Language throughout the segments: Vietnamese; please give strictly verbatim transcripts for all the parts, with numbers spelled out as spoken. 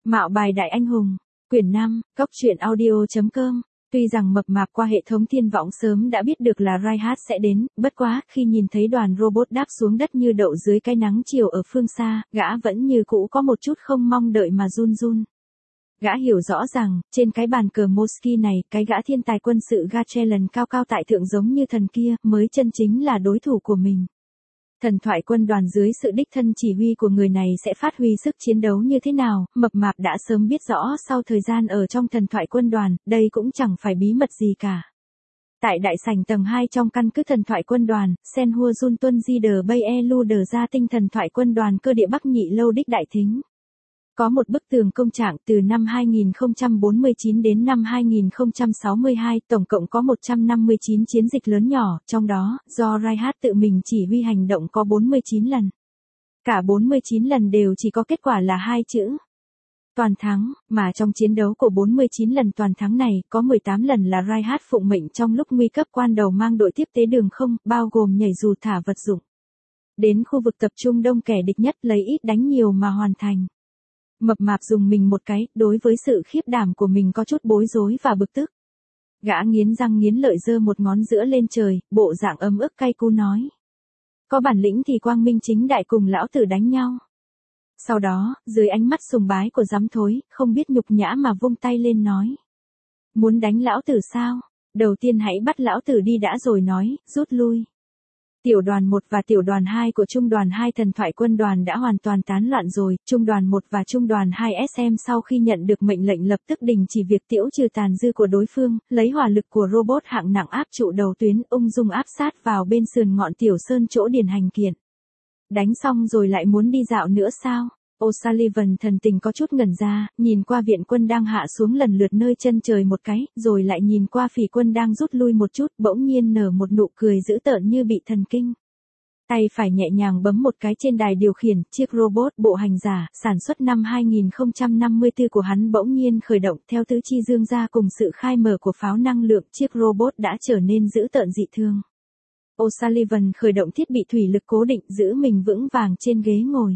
Mạo bài đại anh hùng, quyển năm, góc truyện audio.com. Tuy rằng mập mạp qua hệ thống thiên võng sớm đã biết được là Reinhardt sẽ đến, bất quá khi nhìn thấy đoàn robot đáp xuống đất như đậu dưới cái nắng chiều ở phương xa, gã vẫn như cũ có một chút không mong đợi mà run run. Gã hiểu rõ rằng, trên cái bàn cờ Moski này, cái gã thiên tài quân sự Gatchelan cao cao tại thượng giống như thần kia, mới chân chính là đối thủ của mình. Thần thoại quân đoàn dưới sự đích thân chỉ huy của người này sẽ phát huy sức chiến đấu như thế nào, mập mạp đã sớm biết rõ sau thời gian ở trong thần thoại quân đoàn, đây cũng chẳng phải bí mật gì cả. Tại đại sảnh tầng hai trong căn cứ thần thoại quân đoàn, Senhua Jun Tuân Di Đờ Bay E Lu Đờ Gia Tinh thần thoại quân đoàn cơ địa Bắc Nhị Lâu Đích Đại Thính. Có một bức tường công trạng từ năm hai nghìn không trăm bốn mươi chín đến năm hai nghìn không trăm sáu mươi hai, tổng cộng có một trăm năm mươi chín chiến dịch lớn nhỏ, trong đó, do Reinhardt tự mình chỉ huy hành động có bốn mươi chín lần. Cả bốn mươi chín lần đều chỉ có kết quả là hai chữ. Toàn thắng, mà trong chiến đấu của bốn mươi chín lần toàn thắng này, có mười tám lần là Reinhardt phụng mệnh trong lúc nguy cấp quan đầu mang đội tiếp tế đường không, bao gồm nhảy dù thả vật dụng. Đến khu vực tập trung đông kẻ địch nhất lấy ít đánh nhiều mà hoàn thành. Mập mạp dùng mình một cái, đối với sự khiếp đảm của mình có chút bối rối và bực tức. Gã nghiến răng nghiến lợi giơ một ngón giữa lên trời, bộ dạng ấm ức cay cú nói. Có bản lĩnh thì quang minh chính đại cùng lão tử đánh nhau. Sau đó, dưới ánh mắt sùng bái của giám thối, không biết nhục nhã mà vung tay lên nói. Muốn đánh lão tử sao? Đầu tiên hãy bắt lão tử đi đã rồi nói, rút lui. Tiểu đoàn một và tiểu đoàn hai của trung đoàn hai thần thoại quân đoàn đã hoàn toàn tán loạn rồi, trung đoàn một và trung đoàn hai ét em sau khi nhận được mệnh lệnh lập tức đình chỉ việc tiễu trừ tàn dư của đối phương, lấy hỏa lực của robot hạng nặng áp trụ đầu tuyến, ung dung áp sát vào bên sườn ngọn tiểu sơn chỗ điền hành kiện. Đánh xong rồi lại muốn đi dạo nữa sao? O'Sullivan thần tình có chút ngẩn ra, nhìn qua viện quân đang hạ xuống lần lượt nơi chân trời một cái, rồi lại nhìn qua phỉ quân đang rút lui một chút, bỗng nhiên nở một nụ cười dữ tợn như bị thần kinh. Tay phải nhẹ nhàng bấm một cái trên đài điều khiển, chiếc robot bộ hành giả, sản xuất năm hai nghìn không trăm năm mươi tư của hắn bỗng nhiên khởi động theo tứ chi dương ra cùng sự khai mở của pháo năng lượng, chiếc robot đã trở nên dữ tợn dị thương. O'Sullivan khởi động thiết bị thủy lực cố định giữ mình vững vàng trên ghế ngồi.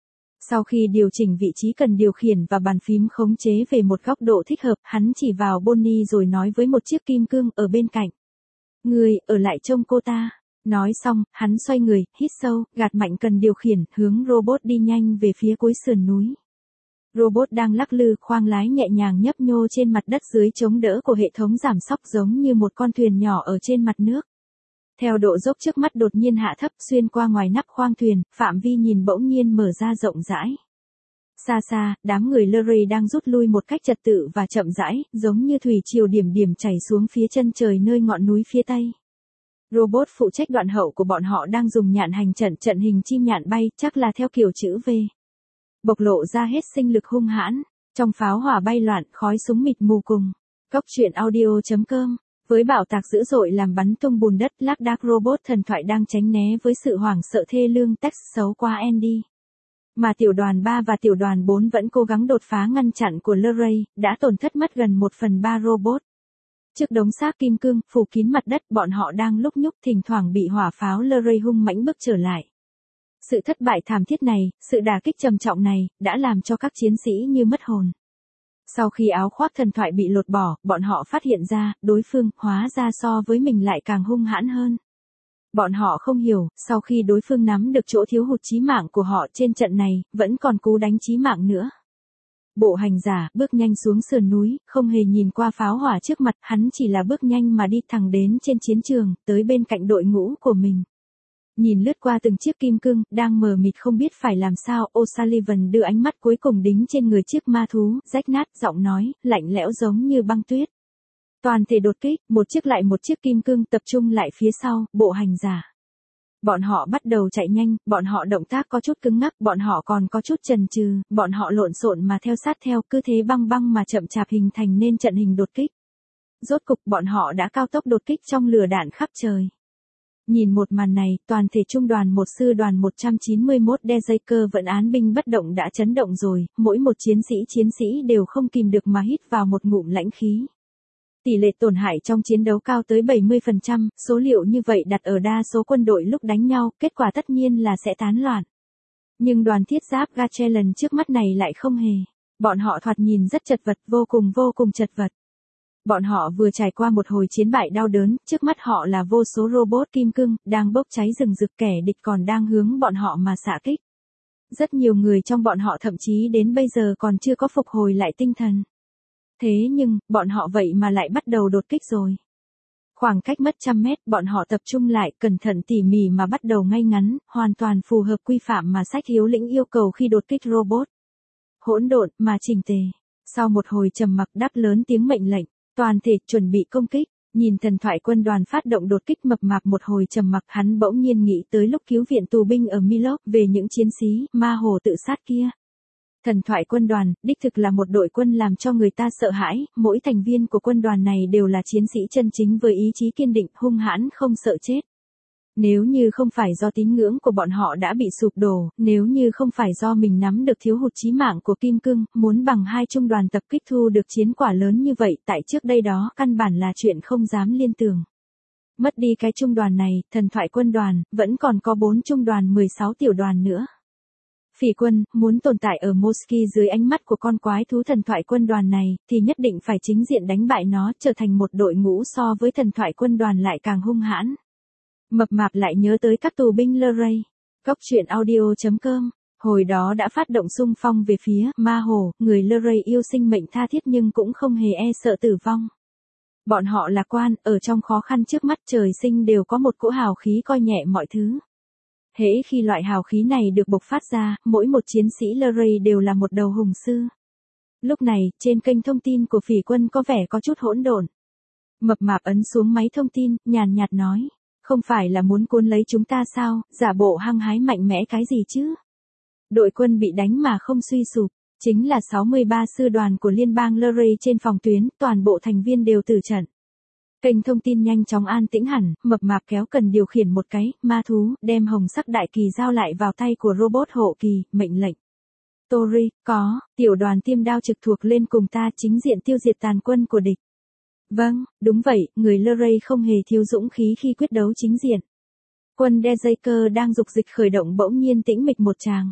Sau khi điều chỉnh vị trí cần điều khiển và bàn phím khống chế về một góc độ thích hợp, hắn chỉ vào Bonnie rồi nói với một chiếc kim cương ở bên cạnh. Người, ở lại trông cô ta. Nói xong, hắn xoay người, hít sâu, gạt mạnh cần điều khiển, hướng robot đi nhanh về phía cuối sườn núi. Robot đang lắc lư, khoang lái nhẹ nhàng nhấp nhô trên mặt đất dưới chống đỡ của hệ thống giảm xóc giống như một con thuyền nhỏ ở trên mặt nước. Theo độ dốc trước mắt đột nhiên hạ thấp xuyên qua ngoài nắp khoang thuyền, phạm vi nhìn bỗng nhiên mở ra rộng rãi. Xa xa, đám người Luray đang rút lui một cách trật tự và chậm rãi, giống như thủy triều điểm điểm chảy xuống phía chân trời nơi ngọn núi phía tây. Robot phụ trách đoạn hậu của bọn họ đang dùng nhạn hành trận trận hình chim nhạn bay, chắc là theo kiểu chữ V. Bộc lộ ra hết sinh lực hung hãn, trong pháo hỏa bay loạn, khói súng mịt mù cùng. Góc truyện audio.com. Với bảo tạc dữ dội làm bắn tung bùn đất, lác đác robot thần thoại đang tránh né với sự hoảng sợ thê lương text xấu qua Andy. Mà tiểu đoàn ba và tiểu đoàn bốn vẫn cố gắng đột phá ngăn chặn của Luray, đã tổn thất mất gần một phần ba robot. Trước đống xác kim cương, phủ kín mặt đất, bọn họ đang lúc nhúc thỉnh thoảng bị hỏa pháo Luray hung mãnh bước trở lại. Sự thất bại thảm thiết này, sự đả kích trầm trọng này, đã làm cho các chiến sĩ như mất hồn. Sau khi áo khoác thần thoại bị lột bỏ, bọn họ phát hiện ra, đối phương, hóa ra so với mình lại càng hung hãn hơn. Bọn họ không hiểu, sau khi đối phương nắm được chỗ thiếu hụt chí mạng của họ trên trận này, vẫn còn cú đánh chí mạng nữa. Bộ hành giả, bước nhanh xuống sườn núi, không hề nhìn qua pháo hỏa trước mặt, hắn chỉ là bước nhanh mà đi thẳng đến trên chiến trường, tới bên cạnh đội ngũ của mình. Nhìn lướt qua từng chiếc kim cương, đang mờ mịt không biết phải làm sao, O'Sullivan đưa ánh mắt cuối cùng đính trên người chiếc ma thú, rách nát, giọng nói, lạnh lẽo giống như băng tuyết. Toàn thể đột kích, một chiếc lại một chiếc kim cương tập trung lại phía sau, bộ hành giả. Bọn họ bắt đầu chạy nhanh, bọn họ động tác có chút cứng ngắc, bọn họ còn có chút chần chừ, bọn họ lộn xộn mà theo sát theo, cứ thế băng băng mà chậm chạp hình thành nên trận hình đột kích. Rốt cục bọn họ đã cao tốc đột kích trong lửa đạn khắp trời. Nhìn một màn này, toàn thể trung đoàn một sư đoàn một trăm chín mươi mốt Dejaker vận án binh bất động đã chấn động rồi, mỗi một chiến sĩ chiến sĩ đều không kìm được mà hít vào một ngụm lãnh khí. Tỷ lệ tổn hại trong chiến đấu cao tới bảy mươi phần trăm, số liệu như vậy đặt ở đa số quân đội lúc đánh nhau, kết quả tất nhiên là sẽ tán loạn. Nhưng đoàn thiết giáp Gatchelan trước mắt này lại không hề. Bọn họ thoạt nhìn rất chật vật, vô cùng vô cùng chật vật. Bọn họ vừa trải qua một hồi chiến bại đau đớn, trước mắt họ là vô số robot kim cương, đang bốc cháy rừng rực, kẻ địch còn đang hướng bọn họ mà xạ kích. Rất nhiều người trong bọn họ thậm chí đến bây giờ còn chưa có phục hồi lại tinh thần. Thế nhưng, bọn họ vậy mà lại bắt đầu đột kích rồi. Khoảng cách mất trăm mét, bọn họ tập trung lại, cẩn thận tỉ mỉ mà bắt đầu ngay ngắn, hoàn toàn phù hợp quy phạm mà sách Hiếu lĩnh yêu cầu khi đột kích robot. Hỗn độn mà chỉnh tề. Sau một hồi trầm mặc, đáp lớn tiếng mệnh lệnh, toàn thể chuẩn bị công kích. Nhìn thần thoại quân đoàn phát động đột kích, mập mạp một hồi trầm mặc, hắn bỗng nhiên nghĩ tới lúc cứu viện tù binh ở Milok, về những chiến sĩ ma hồ tự sát kia. Thần thoại quân đoàn, đích thực là một đội quân làm cho người ta sợ hãi, mỗi thành viên của quân đoàn này đều là chiến sĩ chân chính với ý chí kiên định, hung hãn, không sợ chết. Nếu như không phải do tín ngưỡng của bọn họ đã bị sụp đổ, nếu như không phải do mình nắm được thiếu hụt chí mạng của kim cương, muốn bằng hai trung đoàn tập kích thu được chiến quả lớn như vậy tại trước đây đó căn bản là chuyện không dám liên tưởng. Mất đi cái trung đoàn này, thần thoại quân đoàn, vẫn còn có bốn trung đoàn mười sáu tiểu đoàn nữa. Phỉ quân, muốn tồn tại ở Mosky dưới ánh mắt của con quái thú thần thoại quân đoàn này, thì nhất định phải chính diện đánh bại nó, trở thành một đội ngũ so với thần thoại quân đoàn lại càng hung hãn. Mập mạp lại nhớ tới các tù binh Luray. Cóc truyện audio chấm com, hồi đó đã phát động xung phong về phía ma hồ, người Luray yêu sinh mệnh tha thiết nhưng cũng không hề e sợ tử vong. Bọn họ lạc quan, ở trong khó khăn trước mắt trời sinh đều có một cỗ hào khí coi nhẹ mọi thứ. Hễ khi loại hào khí này được bộc phát ra, mỗi một chiến sĩ Luray đều là một đầu hùng sư. Lúc này, trên kênh thông tin của phỉ quân có vẻ có chút hỗn độn. Mập mạp ấn xuống máy thông tin, nhàn nhạt nói. Không phải là muốn cuốn lấy chúng ta sao, giả bộ hăng hái mạnh mẽ cái gì chứ? Đội quân bị đánh mà không suy sụp, chính là sáu mươi ba sư đoàn của liên bang Luray trên phòng tuyến, toàn bộ thành viên đều tử trận. Kênh thông tin nhanh chóng an tĩnh hẳn, mập mạp kéo cần điều khiển một cái, ma thú, đem hồng sắc đại kỳ giao lại vào tay của robot hộ kỳ, mệnh lệnh. Tori, có, tiểu đoàn tiêm đao trực thuộc lên cùng ta chính diện tiêu diệt tàn quân của địch. Vâng, đúng vậy, người Luray không hề thiếu dũng khí khi quyết đấu chính diện. Quân Dejaker đang dục dịch khởi động bỗng nhiên tĩnh mịch một tràng.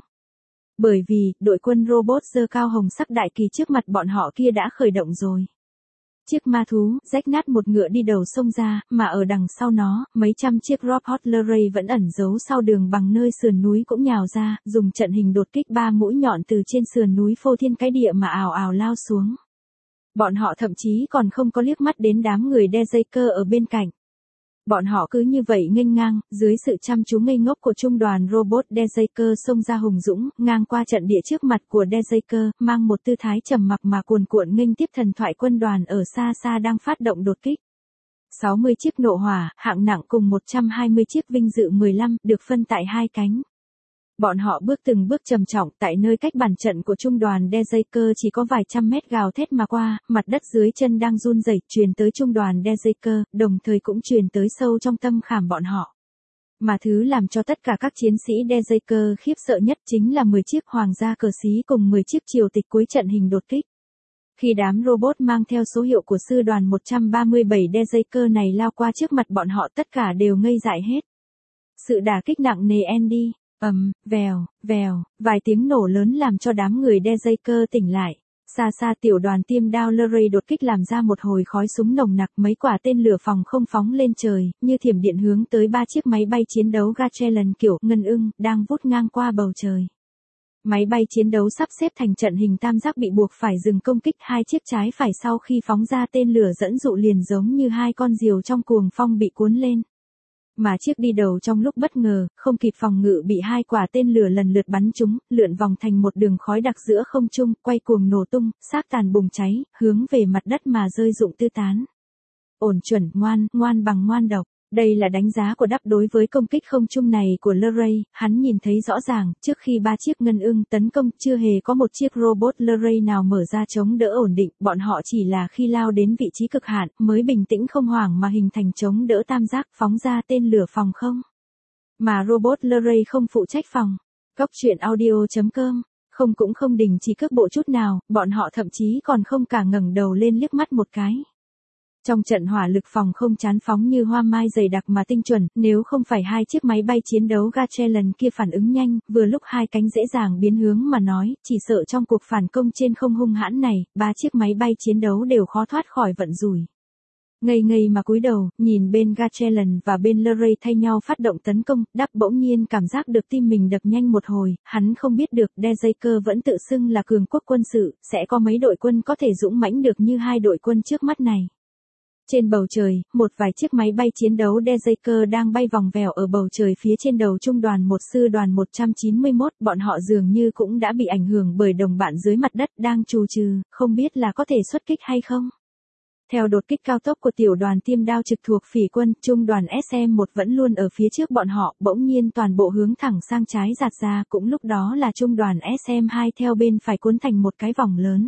Bởi vì, đội quân robot giơ cao hồng sắc đại kỳ trước mặt bọn họ kia đã khởi động rồi. Chiếc ma thú, rách nát một ngựa đi đầu sông ra, mà ở đằng sau nó, mấy trăm chiếc robot Luray vẫn ẩn giấu sau đường bằng nơi sườn núi cũng nhào ra, dùng trận hình đột kích ba mũi nhọn từ trên sườn núi phô thiên cái địa mà ào ào lao xuống. Bọn họ thậm chí còn không có liếc mắt đến đám người Dejaker ở bên cạnh. Bọn họ cứ như vậy nghênh ngang, dưới sự chăm chú ngây ngốc của trung đoàn robot Dejaker xông ra hùng dũng, ngang qua trận địa trước mặt của Dejaker, mang một tư thái trầm mặc mà cuồn cuộn nghênh tiếp thần thoại quân đoàn ở xa xa đang phát động đột kích. sáu mươi chiếc nộ hỏa, hạng nặng cùng một trăm hai mươi chiếc vinh dự mười lăm, được phân tại hai cánh. Bọn họ bước từng bước trầm trọng, tại nơi cách bàn trận của trung đoàn Dejaker chỉ có vài trăm mét gào thét mà qua, mặt đất dưới chân đang run rẩy, truyền tới trung đoàn Dejaker, đồng thời cũng truyền tới sâu trong tâm khảm bọn họ. Mà thứ làm cho tất cả các chiến sĩ Dejaker khiếp sợ nhất chính là mười chiếc hoàng gia cờ xí cùng mười chiếc triều tịch cuối trận hình đột kích. Khi đám robot mang theo số hiệu của sư đoàn một trăm ba mươi bảy Dejaker này lao qua trước mặt bọn họ, tất cả đều ngây dại hết. Sự đả kích nặng nề Andy. ầm, um, vèo, vèo, vài tiếng nổ lớn làm cho đám người Dejaker tỉnh lại. Xa xa tiểu đoàn tiêm đao Luray đột kích làm ra một hồi khói súng nồng nặc, mấy quả tên lửa phòng không phóng lên trời, như thiểm điện hướng tới ba chiếc máy bay chiến đấu Gatchellan kiểu ngân ưng, đang vút ngang qua bầu trời. Máy bay chiến đấu sắp xếp thành trận hình tam giác bị buộc phải dừng công kích, hai chiếc trái phải sau khi phóng ra tên lửa dẫn dụ liền giống như hai con diều trong cuồng phong bị cuốn lên. Mà chiếc đi đầu trong lúc bất ngờ, không kịp phòng ngự bị hai quả tên lửa lần lượt bắn trúng, lượn vòng thành một đường khói đặc giữa không trung, quay cuồng nổ tung, xác tàn bùng cháy, hướng về mặt đất mà rơi rụng tứ tán. Ổn chuẩn, ngoan, ngoan bằng ngoan độc. Đây là đánh giá của đắp đối với công kích không trung này của Luray, hắn nhìn thấy rõ ràng, trước khi ba chiếc ngân ưng tấn công chưa hề có một chiếc robot Luray nào mở ra chống đỡ ổn định, bọn họ chỉ là khi lao đến vị trí cực hạn, mới bình tĩnh không hoảng mà hình thành chống đỡ tam giác phóng ra tên lửa phòng không. Mà robot Luray không phụ trách phòng. Cóc truyện audio chấm com, không cũng không đình chỉ cước bộ chút nào, bọn họ thậm chí còn không cả ngẩng đầu lên liếc mắt một cái. Trong trận hỏa lực phòng không chán phóng như hoa mai dày đặc mà tinh chuẩn, nếu không phải hai chiếc máy bay chiến đấu Gatchaelan kia phản ứng nhanh, vừa lúc hai cánh dễ dàng biến hướng mà nói, chỉ sợ trong cuộc phản công trên không hung hãn này, ba chiếc máy bay chiến đấu đều khó thoát khỏi vận rủi. Ngây ngây mà cúi đầu, nhìn bên Gatchaelan và bên Luray thay nhau phát động tấn công, Đắc bỗng nhiên cảm giác được tim mình đập nhanh một hồi, hắn không biết được Dejaker vẫn tự xưng là cường quốc quân sự, sẽ có mấy đội quân có thể dũng mãnh được như hai đội quân trước mắt này. Trên bầu trời, một vài chiếc máy bay chiến đấu Dejaker đang bay vòng vèo ở bầu trời phía trên đầu trung đoàn một sư đoàn một trăm chín mươi mốt, bọn họ dường như cũng đã bị ảnh hưởng bởi đồng bạn dưới mặt đất đang trù trừ, không biết là có thể xuất kích hay không. Theo đột kích cao tốc của tiểu đoàn tiêm đao trực thuộc phỉ quân, trung đoàn S M một vẫn luôn ở phía trước bọn họ, bỗng nhiên toàn bộ hướng thẳng sang trái giạt ra, cũng lúc đó là trung đoàn S M hai theo bên phải cuốn thành một cái vòng lớn.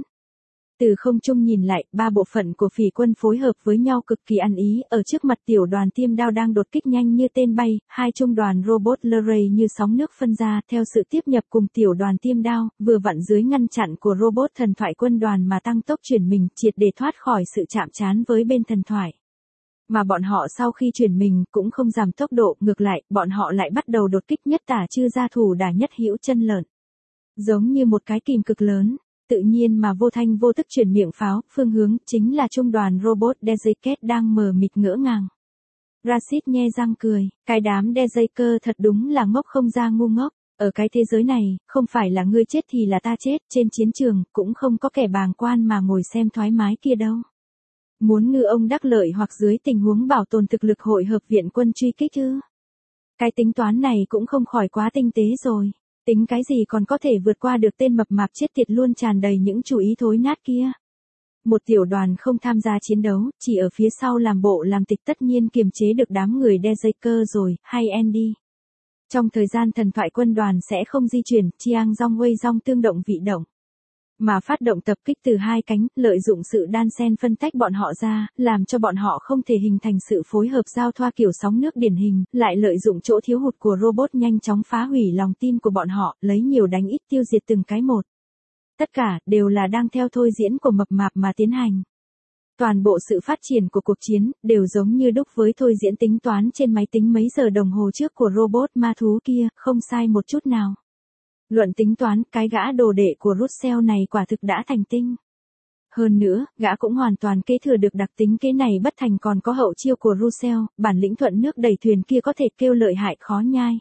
Từ không trung nhìn lại, ba bộ phận của phỉ quân phối hợp với nhau cực kỳ ăn ý, ở trước mặt tiểu đoàn tiêm đao đang đột kích nhanh như tên bay, hai trung đoàn robot Luray như sóng nước phân ra, theo sự tiếp nhập cùng tiểu đoàn tiêm đao, vừa vặn dưới ngăn chặn của robot thần thoại quân đoàn mà tăng tốc chuyển mình, triệt để thoát khỏi sự chạm trán với bên thần thoại. Mà bọn họ sau khi chuyển mình cũng không giảm tốc độ, ngược lại, bọn họ lại bắt đầu đột kích nhất tả chư gia thủ đả nhất hữu chân lợn. Giống như một cái kìm cực lớn. Tự nhiên mà vô thanh vô tức chuyển miệng pháo, phương hướng chính là trung đoàn robot Dejaker đang mờ mịt ngỡ ngàng. Rashid nhe răng cười, cái đám Dejaker thật đúng là ngốc không ra ngu ngốc, ở cái thế giới này, không phải là ngươi chết thì là ta chết, trên chiến trường, cũng không có kẻ bàng quan mà ngồi xem thoải mái kia đâu. Muốn ngư ông đắc lợi hoặc dưới tình huống bảo tồn thực lực hội hợp viện quân truy kích chứ. Cái tính toán này cũng không khỏi quá tinh tế rồi. Tính cái gì còn có thể vượt qua được tên mập mạp chết tiệt luôn tràn đầy những chủ ý thối nát kia. Một tiểu đoàn không tham gia chiến đấu, chỉ ở phía sau làm bộ làm tịch tất nhiên kiềm chế được đám người Dejaker rồi, hay Andy. Trong thời gian thần thoại quân đoàn sẽ không di chuyển, Chiang Dong Wei Dong tương động vị động. Mà phát động tập kích từ hai cánh, lợi dụng sự đan xen phân tách bọn họ ra, làm cho bọn họ không thể hình thành sự phối hợp giao thoa kiểu sóng nước điển hình, lại lợi dụng chỗ thiếu hụt của robot nhanh chóng phá hủy lòng tin của bọn họ, lấy nhiều đánh ít tiêu diệt từng cái một. Tất cả, đều là đang theo thôi diễn của mập mạp mà tiến hành. Toàn bộ sự phát triển của cuộc chiến, đều giống như đúc với thôi diễn tính toán trên máy tính mấy giờ đồng hồ trước của robot ma thú kia, không sai một chút nào. Luận tính toán, cái gã đồ đệ của Russell này quả thực đã thành tinh. Hơn nữa, gã cũng hoàn toàn kế thừa được đặc tính kế này bất thành còn có hậu chiêu của Russell, bản lĩnh thuận nước đẩy thuyền kia có thể kêu lợi hại khó nhai.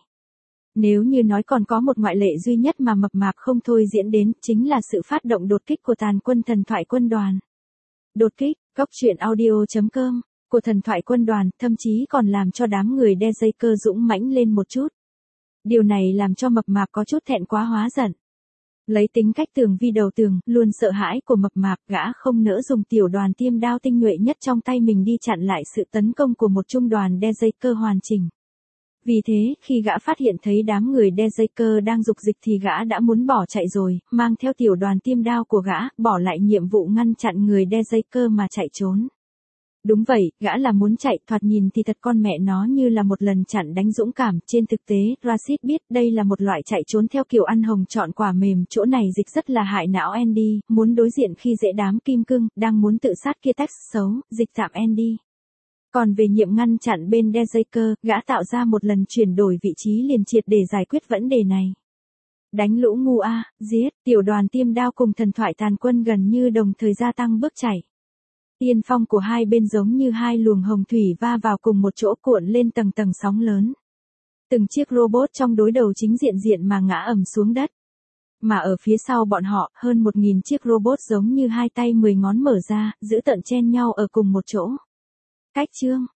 Nếu như nói còn có một ngoại lệ duy nhất mà mập mạp không thôi diễn đến, chính là sự phát động đột kích của tàn quân thần thoại quân đoàn. Đột kích, góc truyện audio chấm com, của thần thoại quân đoàn, thậm chí còn làm cho đám người Dejaker dũng mãnh lên một chút. Điều này làm cho mập mạp có chút thẹn quá hóa giận. Lấy tính cách tường vi đầu tường, luôn sợ hãi của mập mạp, gã không nỡ dùng tiểu đoàn tiêm đao tinh nhuệ nhất trong tay mình đi chặn lại sự tấn công của một trung đoàn Dejaker hoàn chỉnh. Vì thế, khi gã phát hiện thấy đám người Dejaker đang dục dịch thì gã đã muốn bỏ chạy rồi, mang theo tiểu đoàn tiêm đao của gã, bỏ lại nhiệm vụ ngăn chặn người Dejaker mà chạy trốn. Đúng vậy, gã là muốn chạy, thoạt nhìn thì thật con mẹ nó như là một lần chặn đánh dũng cảm, trên thực tế, Rashid biết đây là một loại chạy trốn theo kiểu ăn hồng chọn quả mềm, chỗ này dịch rất là hại não Andy, muốn đối diện khi dễ đám kim cương, đang muốn tự sát kia text xấu, dịch tạm Andy. Còn về nhiệm ngăn chặn bên Dejaker, gã tạo ra một lần chuyển đổi vị trí liền triệt để giải quyết vấn đề này. Đánh lũ ngu a, giết, tiểu đoàn tiêm đao cùng thần thoại tàn quân gần như đồng thời gia tăng bước chạy. Tiên phong của hai bên giống như hai luồng hồng thủy va vào cùng một chỗ cuộn lên tầng tầng sóng lớn. Từng chiếc robot trong đối đầu chính diện diện mà ngã ầm xuống đất. Mà ở phía sau bọn họ, hơn một nghìn chiếc robot giống như hai tay mười ngón mở ra, giữ tận chen nhau ở cùng một chỗ. Cách chương